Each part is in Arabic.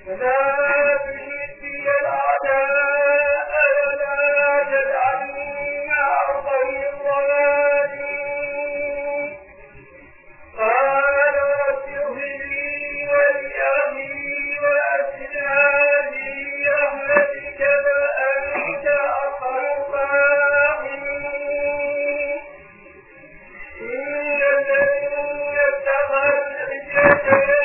فلا تشرك بي الأعداء ولا تجعلني مع القوم الضالين. قال رب اغفر لي ولأخي وأسرنا في رحمتك فأنت أرحم الراحمين. إن الذين اتخذوا العزة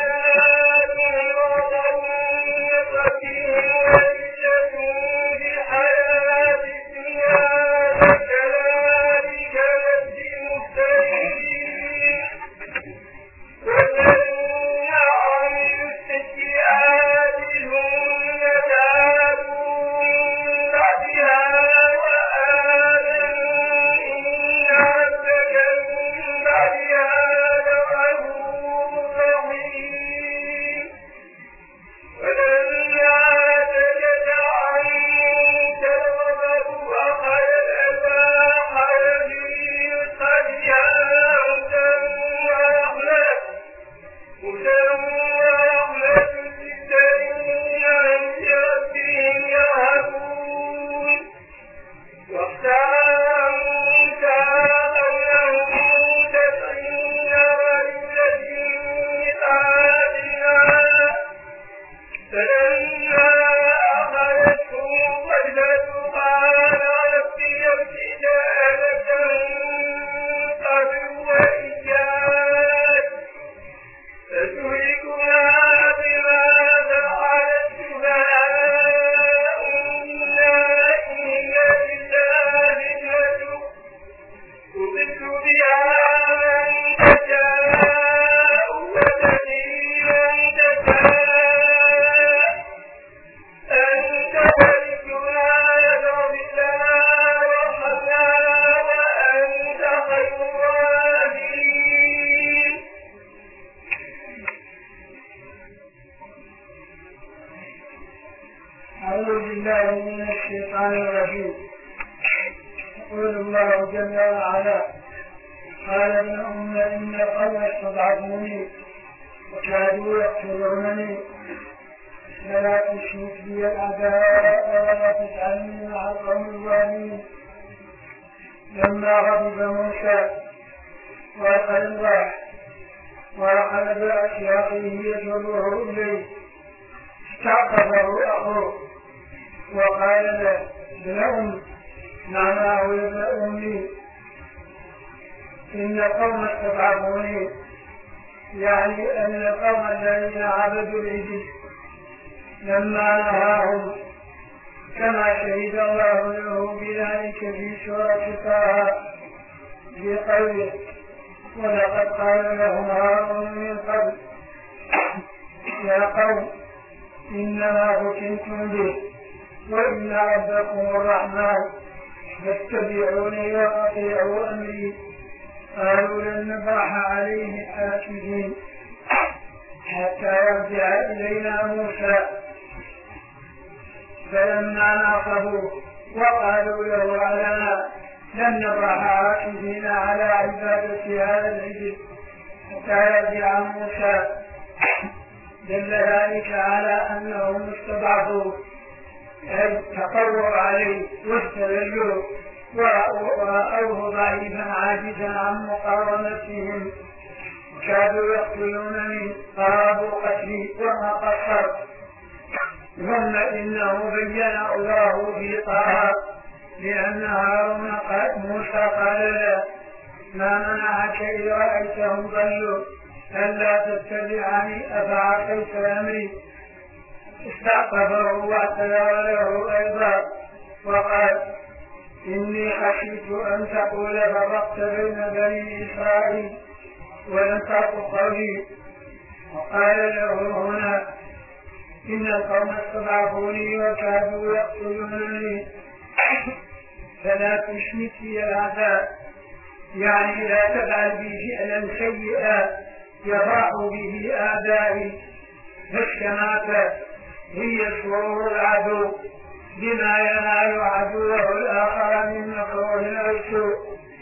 هي شرور العدو بما ينال عدوه الآخر من مكروه أو سوء.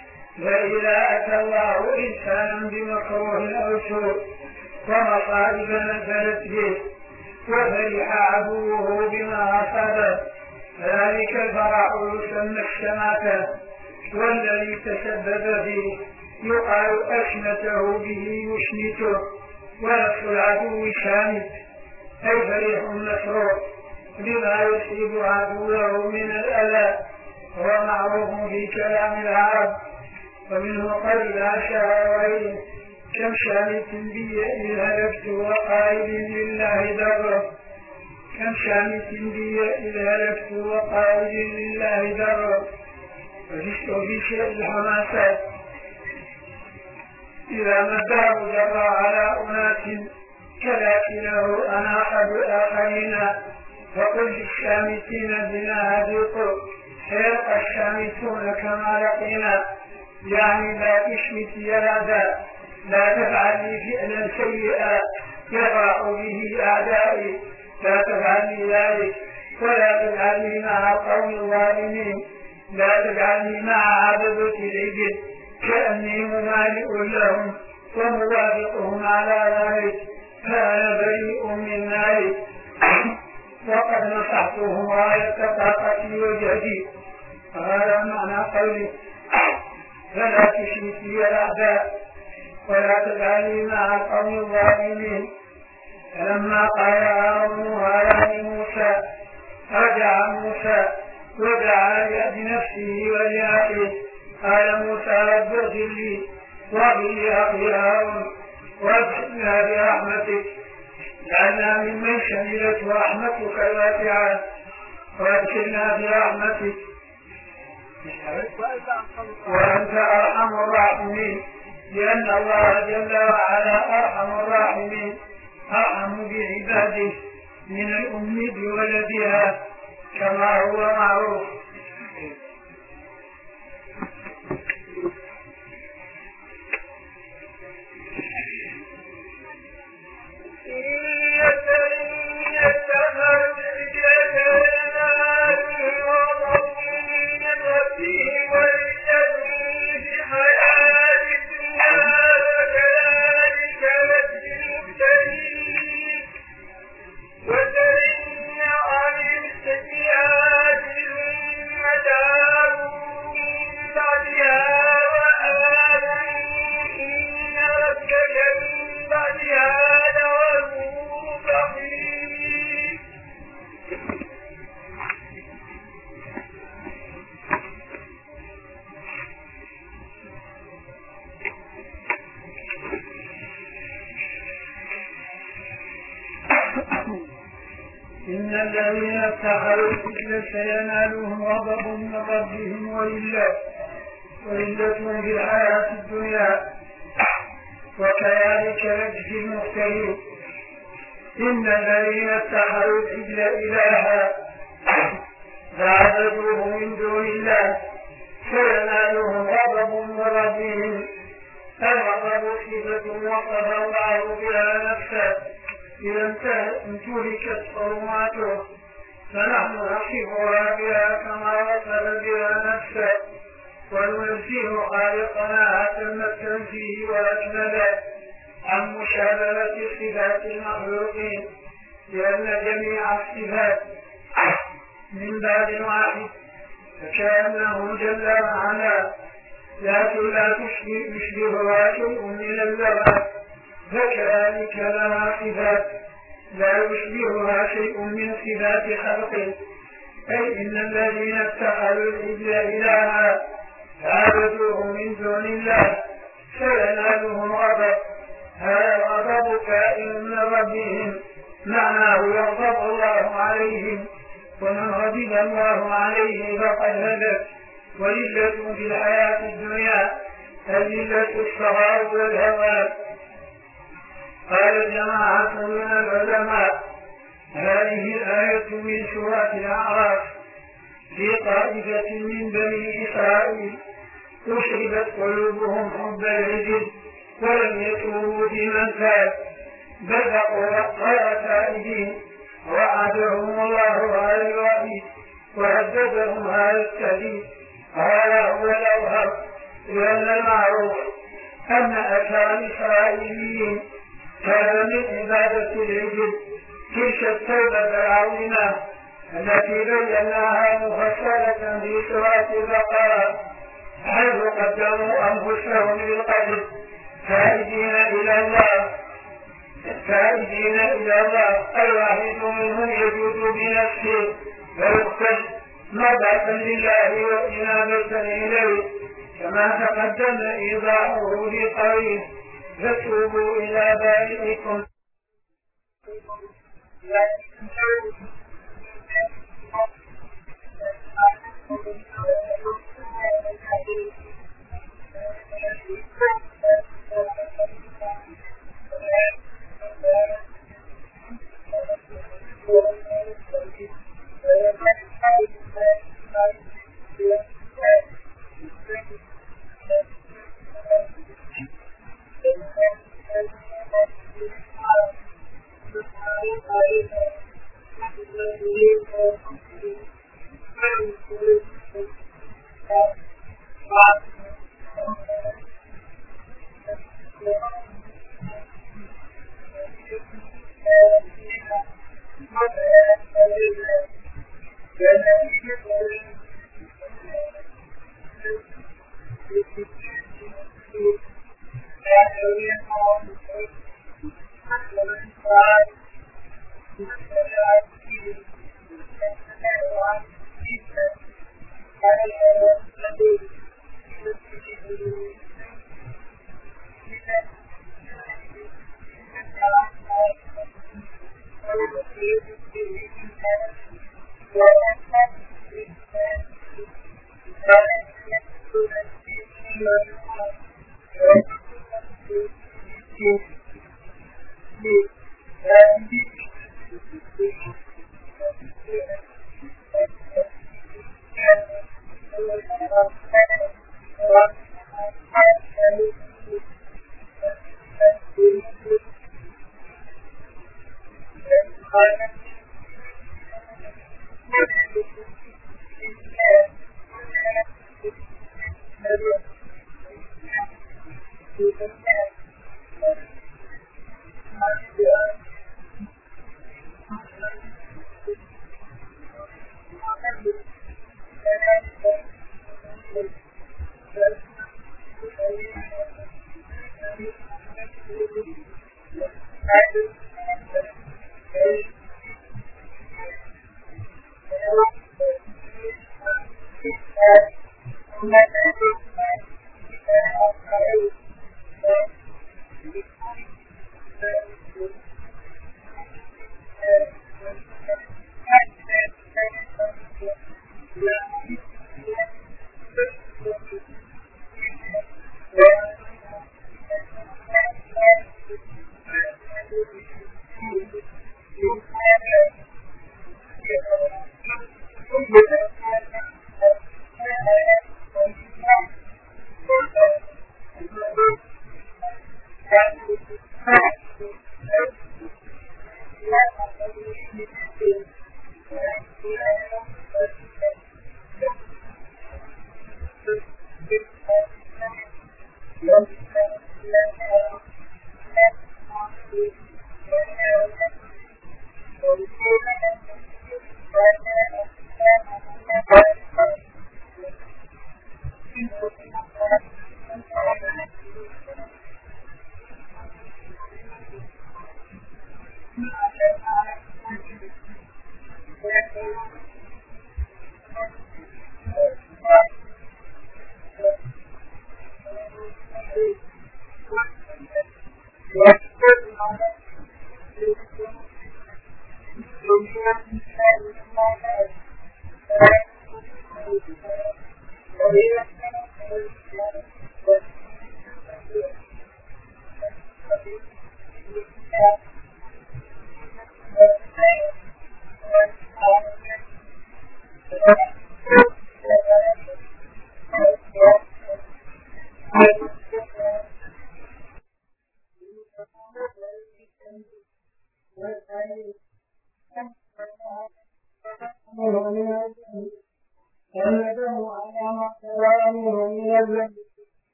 وإذا أتى الله إنسانا بمكروه أو سوء ومصائب نزلت به وفرح عدوه بما أصابه، ذلك الفرح يسمى الشماتة، والذي تسبب فيه يقال أشمته به يشمته. ونفس العدو شامت أي فرح مسرور بما يصيب عدوه من الأذى، هو معروف في كلام العرب. ومنه قول العشائر كم شامت بي إذ هلكت وقائل لله دره، كم شامت بي إذ هلكت وقائل لله دره. وفي شيء الحماسات إذا ما الدهر جرى على أناس كلاكله أنا أحد آخرين، فقل للشامتين بنا هديق سيلقى الشامتون كما لقينا. يعني لا تشمت يدا، لا تفعل لي فعلا سيئا يفرح به أعدائي، لا تفعل لي ذلك، ولا تجعلني مع قوم الظالمين، لا تجعلني مع عبدة العجل كأني ممالئ لهم وموافقهم على ذلك، فأنا بريء من ذلك. وقد نصحتهم غاية طاقتي وجهدي. هذا معنى قولي فلا تشمتي الأعداء ولا تجعلني مع القوم الظالمين. فلما قال هارون هذا لموسى رجع موسى ودعا بنفسه ولأخيه. قال موسى رب اغفر لي واغفر لأخي هارون وادخلنا برحمتك، جعلنا ممن شملته رحمتك الواسعة، وادخلنا برحمتك وأنت أرحم الراحمين. لأن الله جل وعلا أرحم الراحمين، أرحم بعباده من الأم بولدها كما هو معروف. إن الذين اتخذوا العجل سينالهم غضب من ربهم وذلة في الحياة الدنيا، وكذلك نجزي المفترين. إن الذين اتخذوا العجل إلها فعبدوه من دون الله سينالهم غضب من ربهم. الغضب صفة وصف الله بها نفسه إذا امتلكت حرماته، فنحن نصفها بها كما وصف بها نفسه، وننزه خالقنا أتم التنزيه وأكمله عن مشابهة صفات المخلوقين، لأن جميع الصفات من باب واحد، فكأنه جل وعلا لا يشبهها شيء من اللغات، فكذلك لها صفات لا يشبهها شيء من صفات خلقه. أي إن الذين اتخذوا العجل إلها فعبدوه من دون الله سينالهم غضب. هذا الغضب كائن من ربهم، معناه يغضب الله عليهم، ومن غضب الله عليه فقد هلك. وذلة في الحياة الدنيا ذلة الصغار والهوان. قال جماعة من العلماء هذه الآية من سورة الأعراف في طائفة من بني إسرائيل أشربت قلوبهم حب العجل ولم يتوبوا بمن تاب، بل غير تائبين، وعدهم الله هذا الوعيد وهددهم هذا التهديد. هذا هو الأوهام، لأن المعروف أن أكثر الإسرائيليين كان من عبادة العجل تلك التوبة العظيمة التي بيناها مفصلة في سورة البقرة، حيث قدموا أنفسهم بالقتل تائبين إلى الله. الواحد منهم يجود بنفسه ويقتل مرضاة لله وإنابة إليه، كما تقدم إيضاحه في قوله فتوبوا إلى بارئكم.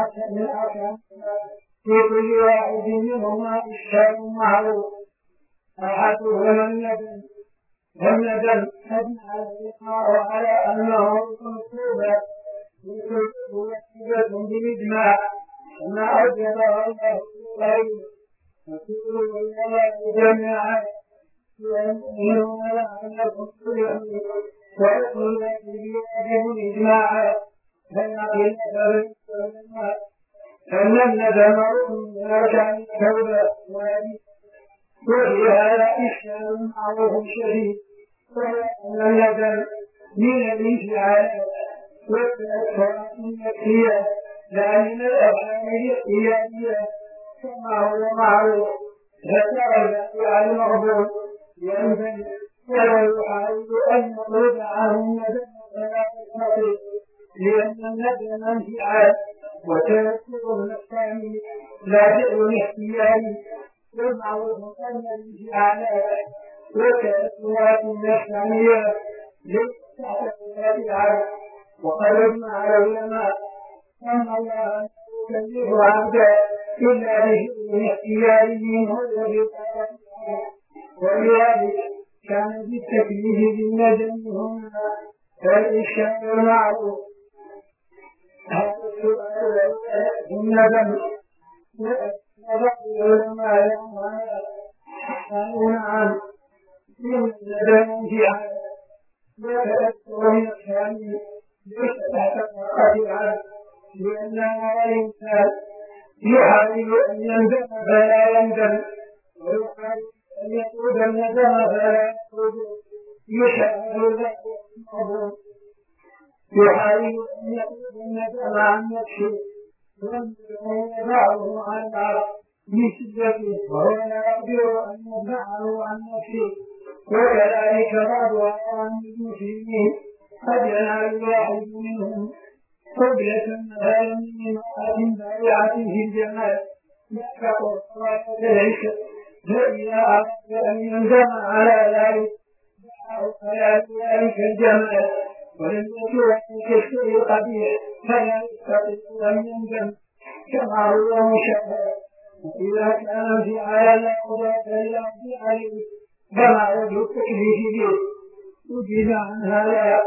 من أركان في كل واحد منهما إشكال معروف أحدهما الندم والندم أجمع الإقرار على أنه منصوبة وكتبة بالإجماع كما أوجبه الله غيره وكل العلماء جميعا يؤمنون لعلكم تفلحون ويقول يجب الإجماع فيقول العلماء أن الندم من أركان التوبة وفي هذا إشكال معروف شديد وأن الندم من الانفعال والتأثرات النفسية لا من الأفعال الاختيارية كما هو معروف فترى على المغضوب ينبغي ولا يحاول أن يطرد عنه الندم فلا يستطيع لأن الندم انفعال وتأثر النفساني لا فعل اختياري والمعروف أن الانفعالات والتأثرات النفسانية ليست تحت الشريعة وقد اجمع العلماء أن الله لا يكلف عبدا إلا بفعل اختياري هو ولذلك كان بالتكليف بالندم هنا والإشكال المعروف هذا السؤال الندم وبعض العلماء يقولون عن الندم في عالم وتأثر من الثاني ليس تحت القطيعة لأن الإنسان يحاول أن يندم فلا يندم ويحاول أن يطلب الندم فلا يطلب يشعر ذلك الموضوع يحاول أن يطلب الندم عن نفسه ويدفعه عن بشدته وهو لا يقدر أن يدفعه عن نفسه وكذلك بعض أعوان المسلمين قد ينال الواحد منهم قبلة مثلا من امرأة بارعة في الجمال يحفظ صلاة العشاء فإذا أراد أن يندم على ذلك دعاه على ذلك الجمال ولم يكن كالشيء قبيح فلا يستطيع أن يندم كما هو مشاهد وإذا كان انفعالا لا قدرة إلا عليه فما وجه التكليف به وجد عن هذا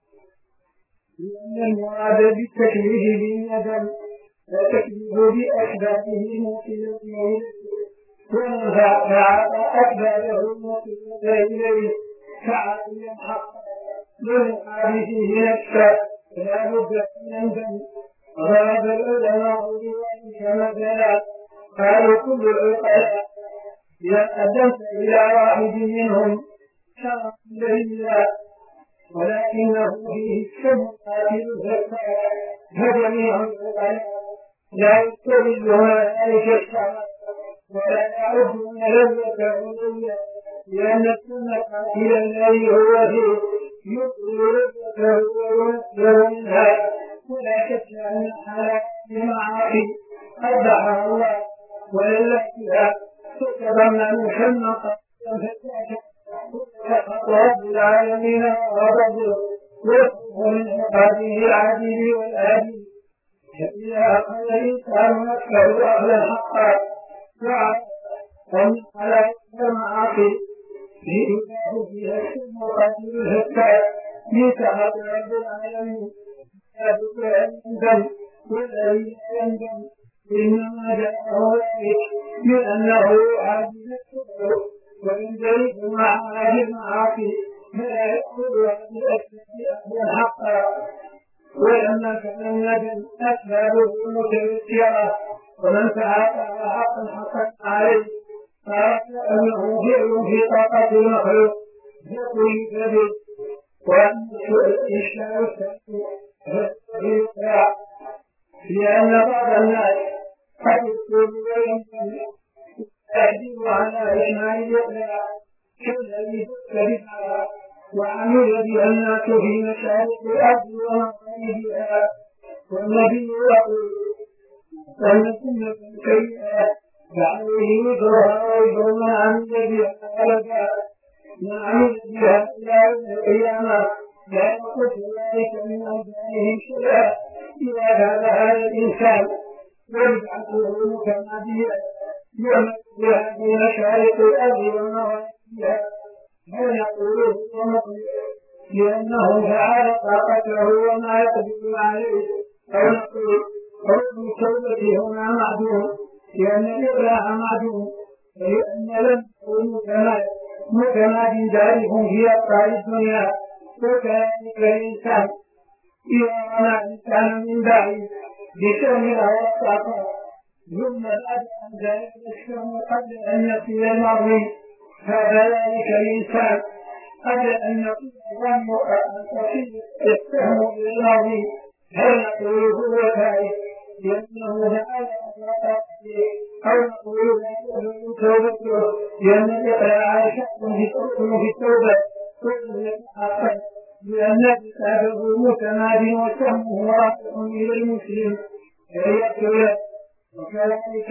لأن المراد بالتكليف بالندم والتكليف بأسبابه موصلة إليه ومن فعل أسبابه موصلة إليه فعل ينحق لمحادثه نفسه لا بد أن يندم ضرب العلماء بذلك مثلا قالوا كل العقلاء إذا قدمت إلى واحد منهم شرط لله ولكنه فيه السم قاتل الفساد فجميع العقلاء لا يستدلون ذلك الشرط ولا يعرفون لذة عليا لأن السم قاتل الذي هو فيه يبطل لذته وينفر منها ولا شك أن الحلال بمعاصي قدرها الله ولله تتضمن حمقا رب العالمين وربه يخرج من عقابه العديد والآدي فإذا أخذ الإنسان نفسه أخذا حقا وعلى ومن على المعاصي في إله فيها السم قتيل الهكاء يتحق رب العالمين لا بد أن يندم والذي يندم إنما جاءه ذلك لأنه عاجز الكفر وإن جريت مع هذه المعاصي فلا يأخذ عن الأسباب حقا ولما كان الندم أسبابه متيسرة ومن تعاطى حقا عليه قال أنه فعل في طاقة المخلوق يقول به وأن الإشكال الثاني لأن بعض الناس قد يكون يحدث على إشمال الإقلاع كالذي تتبعها وعمل بها الناس في مشارق الأرض ومغاربها والنبي يقول أن كل سيئة فعليه وزرها ويزر ما عمل بها أبدا ما عمل بها إلى يوم القيامة لا يقصد ذلك من أجله شيئا إذا كان هذا الإنسان ويجعله متماديا يمد بها بين مشارق الأرض ومغاربها فيقول ونقول لأنه فعل طاقته وما يقدر عليه أو نقول حكم التوبة هنا معدوم لأن الإقلاع معدوم لأن لم يكن متماد دارهم في أبطال الدنيا وكذلك الإنسان إذا منع الإنسان من بعيد بشأن الطاقة ثم بعد أن ذلك الشأن قبل أن يصل الماضي فذلك الإنسان قبل أن يقول الظن أن تصل السهم إلى الماضي هل نقول هو فائد لأنه فعل أو نقول لا تؤمن توبته لأن الإقلاع شأن في التوبة لأن كتابه متماد وسهمه راجع إلى المسلم فيقتل وكذلك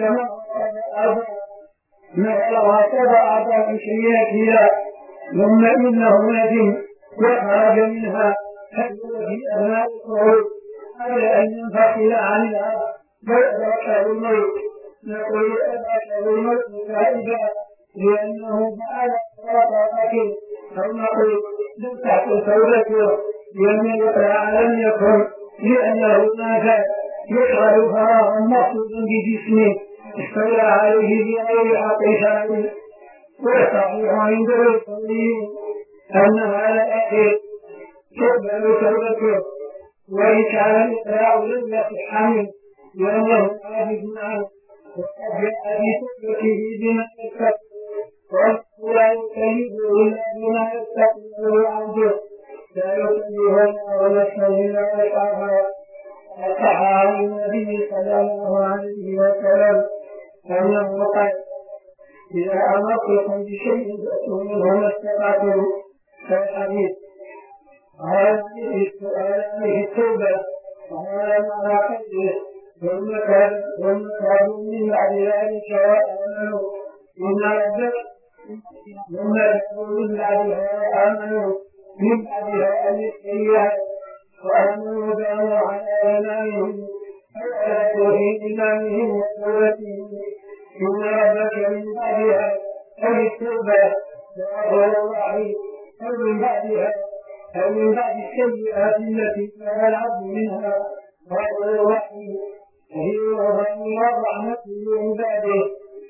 ما راتب أعضاء شريعتها ثم إنه ندم وخرج منها فهو في أثناء الخروج قبل أن ينفصل عن الأرض فأدركه الموت نقول أدركه الموت تائبا لأنه فعل طاقته أو نقول لم تحصل توبته لأن الإقلاع لم يكن لأنه مات يشغل فراغا مقصودا بجسمه استولى عليه بغير حق شرعي والصحيح عند القولين أن هذا الأخير تقبل توبته وإن كان الإقلاع لم يصح منه لأنه عاجز عنه وقد جاء في توبته بما يستحق ولا يكلفه إلا بما يستقبل عنده لا يكلفه الله نفسا إلا وسعها وصح عن النبي صلى الله عليه وسلم أنه قال إذا أمرتكم بشيء فأتوا منه ما استطعتم فالحديث هذا في التوبة وهذا معنى قوله ثم كانوا من بعد ذلك وآمنوا إن ربك ثم كانوا من بعدها آمنوا من بعدها السيئات وآمنوا كانوا على إيمانهم فأخذوا في إيمانهم وتوبتهم إن ربك من بعدها أي التوبة وأخذ الرحيم أو من بعدها أو من بعد السيئات التي كان العبد منها وأخذ الرحيم فهي الرحمة والرحمة لعباده.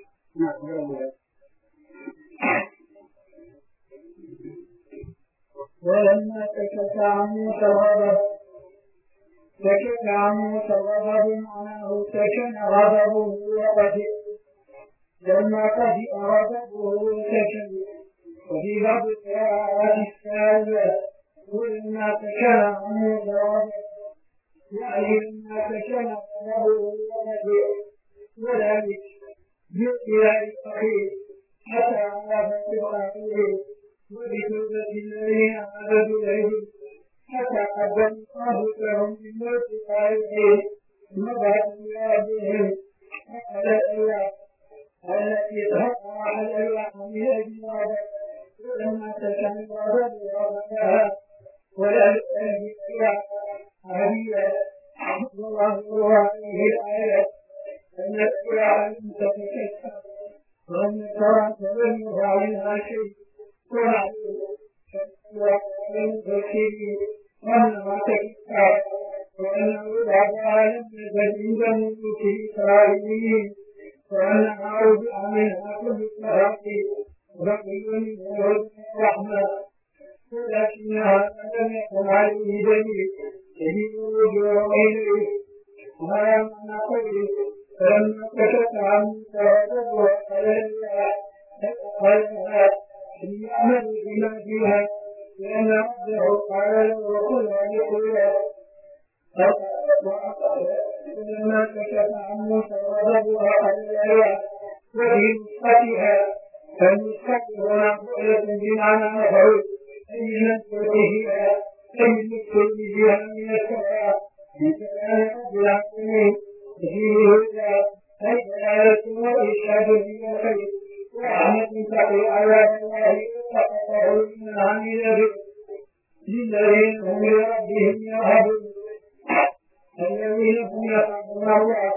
ولما سكت عن موسى الغضب معناه سكن غضبه وقفئ لما قفئ غضبه سكن وفي بعض القراءات الثالثة ولما سكن عن موسى الغضب يعني لما سكن غضبه وقفئ وذلك بإله الصحيح حتى على فتح وبتوبة الذين عبدوا العلم حتى قدم الله لهم من موت صالحين نظرا إلى بهم على الأيام التي تهقى على الوحي من أجل الغضب ولما سكن الغضب وغضبها ولم يأتي إلى عبيدا والله هو عليه الآية أن الأيام لم تتكسر وأن التوراة لم يفعلها شيء وأنه تكتاب وأنه بعد عالم نزل عند ملوك الإسرائيليين وأنها رجع منها كل التراقي بقي منه الرحمة ولكنها لم يكن عليه دليل يجب الرجوع إليه وهذا معنى قوله فلما كشف عن موسى وقالها ليعمل بما فيها لأن ربه قال له قل ولقوله ولما كشف عن موسى غضبها على الآيات وفي نسختها فالنسخة هنا قولة بمعنى مفعول أي نذكر بها أي نذكر بها من السماء بكلام رب العالمين فيه هدى أي دلالة وإرشاد إلى الخير ورحمة تقي على الله وتقطعه من عمل للذين هم لربهم يرهبون الذين هم يخافون الله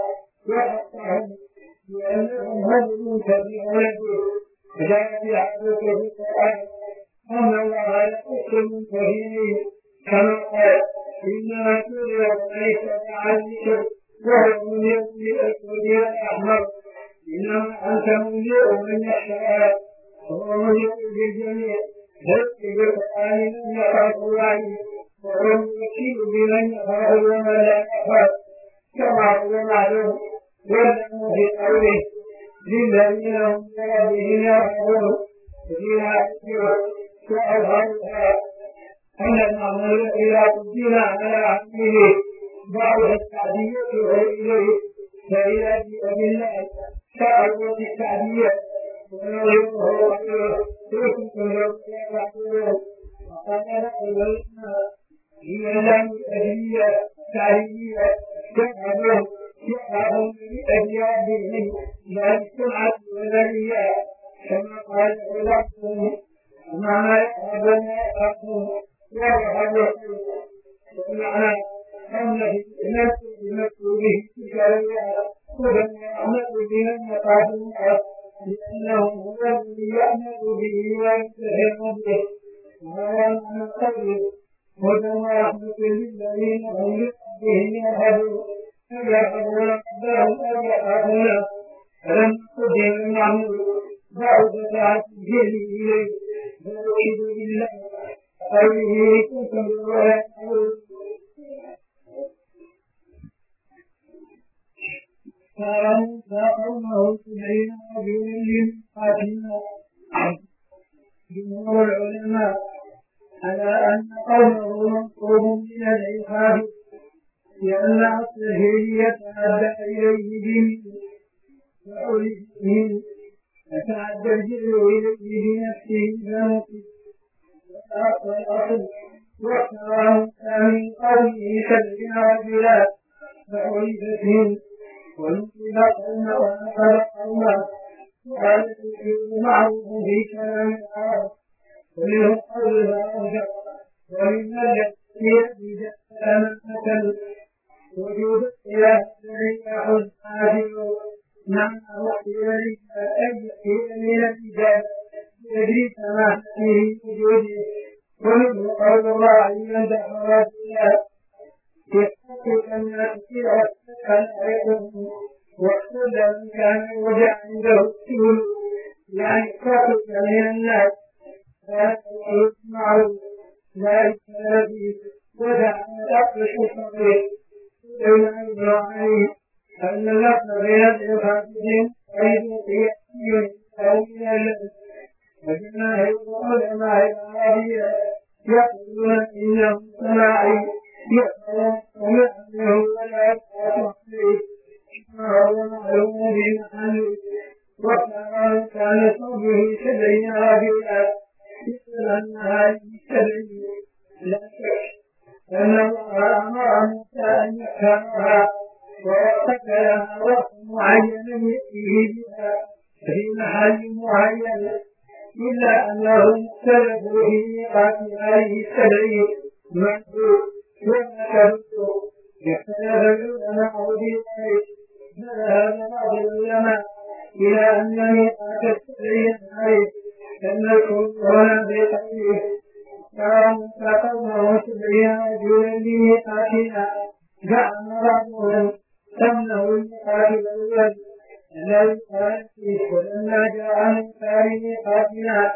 وقطعهم لأنهم هم المتبعون به. فجاء في الحديث في القرآن أن الله يقص المنتهين كما قال إنما تولد ليس كعلمك وهو من يوم الأسود الأحمر إنما أنت منذر من يخشى وهو منذر بالجميع ذلك بالقرآن من يخاف الله وهو الوكيل بمن يخاف ومن لا يخاف كما هو معلوم يعلم في قوله للذين هم بربهم يرهبون فيها أجر وأظهرها أن المعمول إذا قدم على عبده بعض التعدية وإليه فإذا جاء بالله فأول التعدية ونظره ويكون له وقال لنا هي لم أجلية تعليمية يفعلون بأجيابهم لا السمعة والرياء كما قال لكم وما يأخذنا أخذ ويأخذ ومعنى أن الناس بمكروه كرياء ولم يعمل بمن يقاتلها لأنه هو الذي يعمل به ويتهم به وهو معنى قوله هدى ورحمة للذين هم بربهم يرهبون فيأخذون ربهم أو يأخذون فلم قدم المعمول بعد ساعة الجهل إليه فأشهد بالله قوله كنتم ولا تعلمون فقومه 70 رجلا لميقاتنا جمهور العلماء على أن قومه منصوب من العقاب لأن أصله يتعدى إليه به وعلمه يتعدى الجر إليه بنفسه فنقل والأصل واختاره من قومه 70 رجلا فعرفتهم ونقل قومه ونقل قومه وقال الوجود معروف في كلام العرب ومنه قولها أوجب ومن الذي أمانة وجود الإله الذي يأخذ عادل معنى وحي أن يحيي من الإجابة يجري سماحته وجوده ومنه قول الله من دعوات الله يحقق أن يأتي خلقهم وكل من كان وجع عنده السهول يعني خاطب من الناس ذلك معروف ذلك الذي ودع الأقل شفره إلا إبراهيم أن اللفظ بين الخاطبين أيضا قياسي أو من الذي وجماهير العلماء العربية يقولون إنه صناعي يقولون ومعنه ولا يقع عليه وهو معلوم بمحله وكان صوبه 70 رجلا مثل أن هذه 70 لا شك أن الله أمر موسى أن يختارها ووقت لها وقت معين يأتيه بها في محل معين إلا أنه مختلف في ميقات هذه 70 منذ وما تبدو اختلف العلماء في ذلك فذهب بعض العلماء إلى أن ميقات 70 عليه كما يكون هنا في قوله قال موسى قومه 70 رجلا لميقاتنا زعم بعضهم أنه الميقات الأول الذي قال فيه ولما جاء موسى لميقاتنا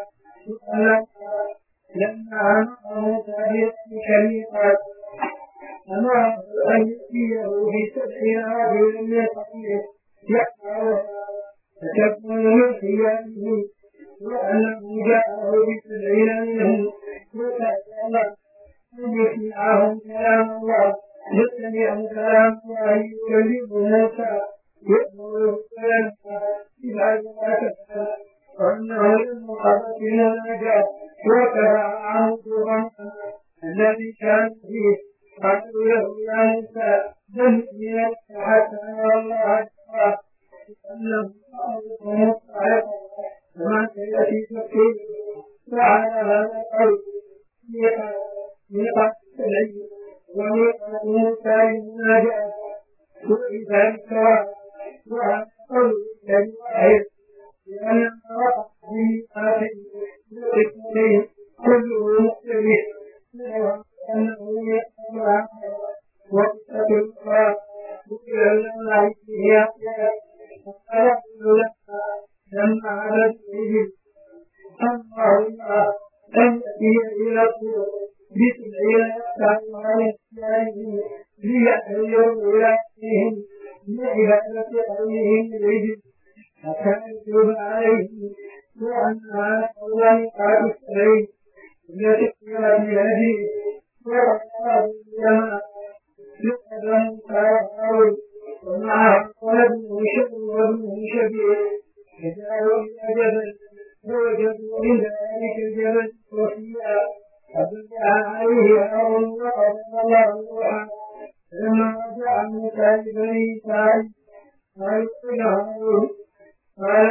لما أمر موسى بذلك الميقات أمره أن يأتيه في 70 رجلا من قومه يقطعها فتكون من خيانه وأنه جاءه ب70 منهم وسأل أن يسمعهم كلام الله يسمع كلام الله يكلم موسى يأمره وينهى إذا تفعل وأنه للمقابة النجاة وكفى عنه الغم الذي كان فيه قالوا له يا موسى بل من حتى نرى الله أكبر أنه أمركم الصالحة وما سيأتي تفكير وعلى هذا القول ميقات 70 وميقات موسى للمناجاة وإذا السواء وعلى قول الواحد لأن ما وقع به آخر الإثنين كله مختلف أنه يأمر عنه وقت الأخرى ويعلم عليه فقال لما عبد إليه الله أن يأتي إلى الطرق بسبعين يفتح على إسلامه ليأتيهم إلى أهلهم لعبادة أهلهم إليهم حتى يتوب عليهم وأن على الله قال السبعين التي قيل بهذه ورقاه الجماعة يقدم كافر ومعه ولده وابنه شبيه فجاءوا إلى جبل فوجدوا عند ذلك الجبل وفيها فبدأ عليه هارون وقضى الله روحا فلما رجع موسى لبني إسرائيل قالوا إلى هارون قال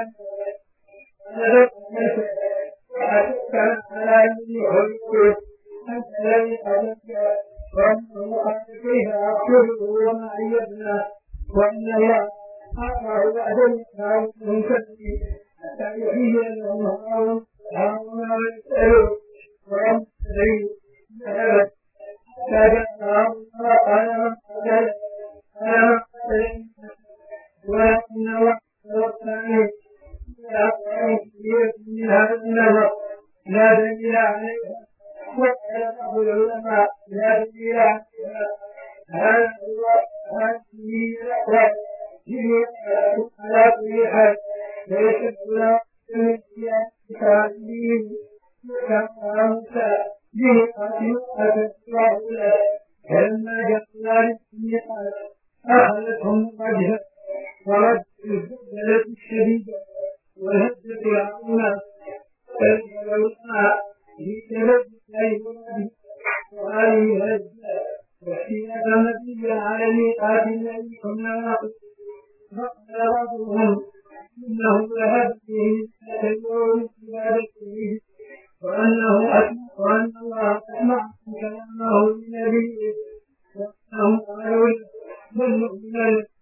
وحسبت على من يحبك أنت الذي قدمت وأنه قال كيف أقتله ومعي ابنه وأن الله أعطاه بعد الإسلام من كذبه حتى يحيي لهم هارون ويسأله وأن تدعي ذهبت حتى جاء هارون وقال من قتل أنا قتل ولكن الله توفاني إلى أقوام كبيرة من هذا النظر لا دليل عليها وقال بعض العلماء لا دليل عليها هذا هو هذه الأقوال على كل حال ليست له من سياسة كما موسى به قاتل أكثر له فلما جاء ذلك الميقات أخذتهم وجهه ورد الزلزلة الشديدة والهزة العظيمة فالعلماء بسبب أيضا وهذه الهزة واحتياج النبي على الميقات الذي كنا نقول فقال بعضهم إنه ذهب به يتبعون عبادته وأن الله أسمع كلامه لنبيه وأنهم قالوا لن نؤمن لك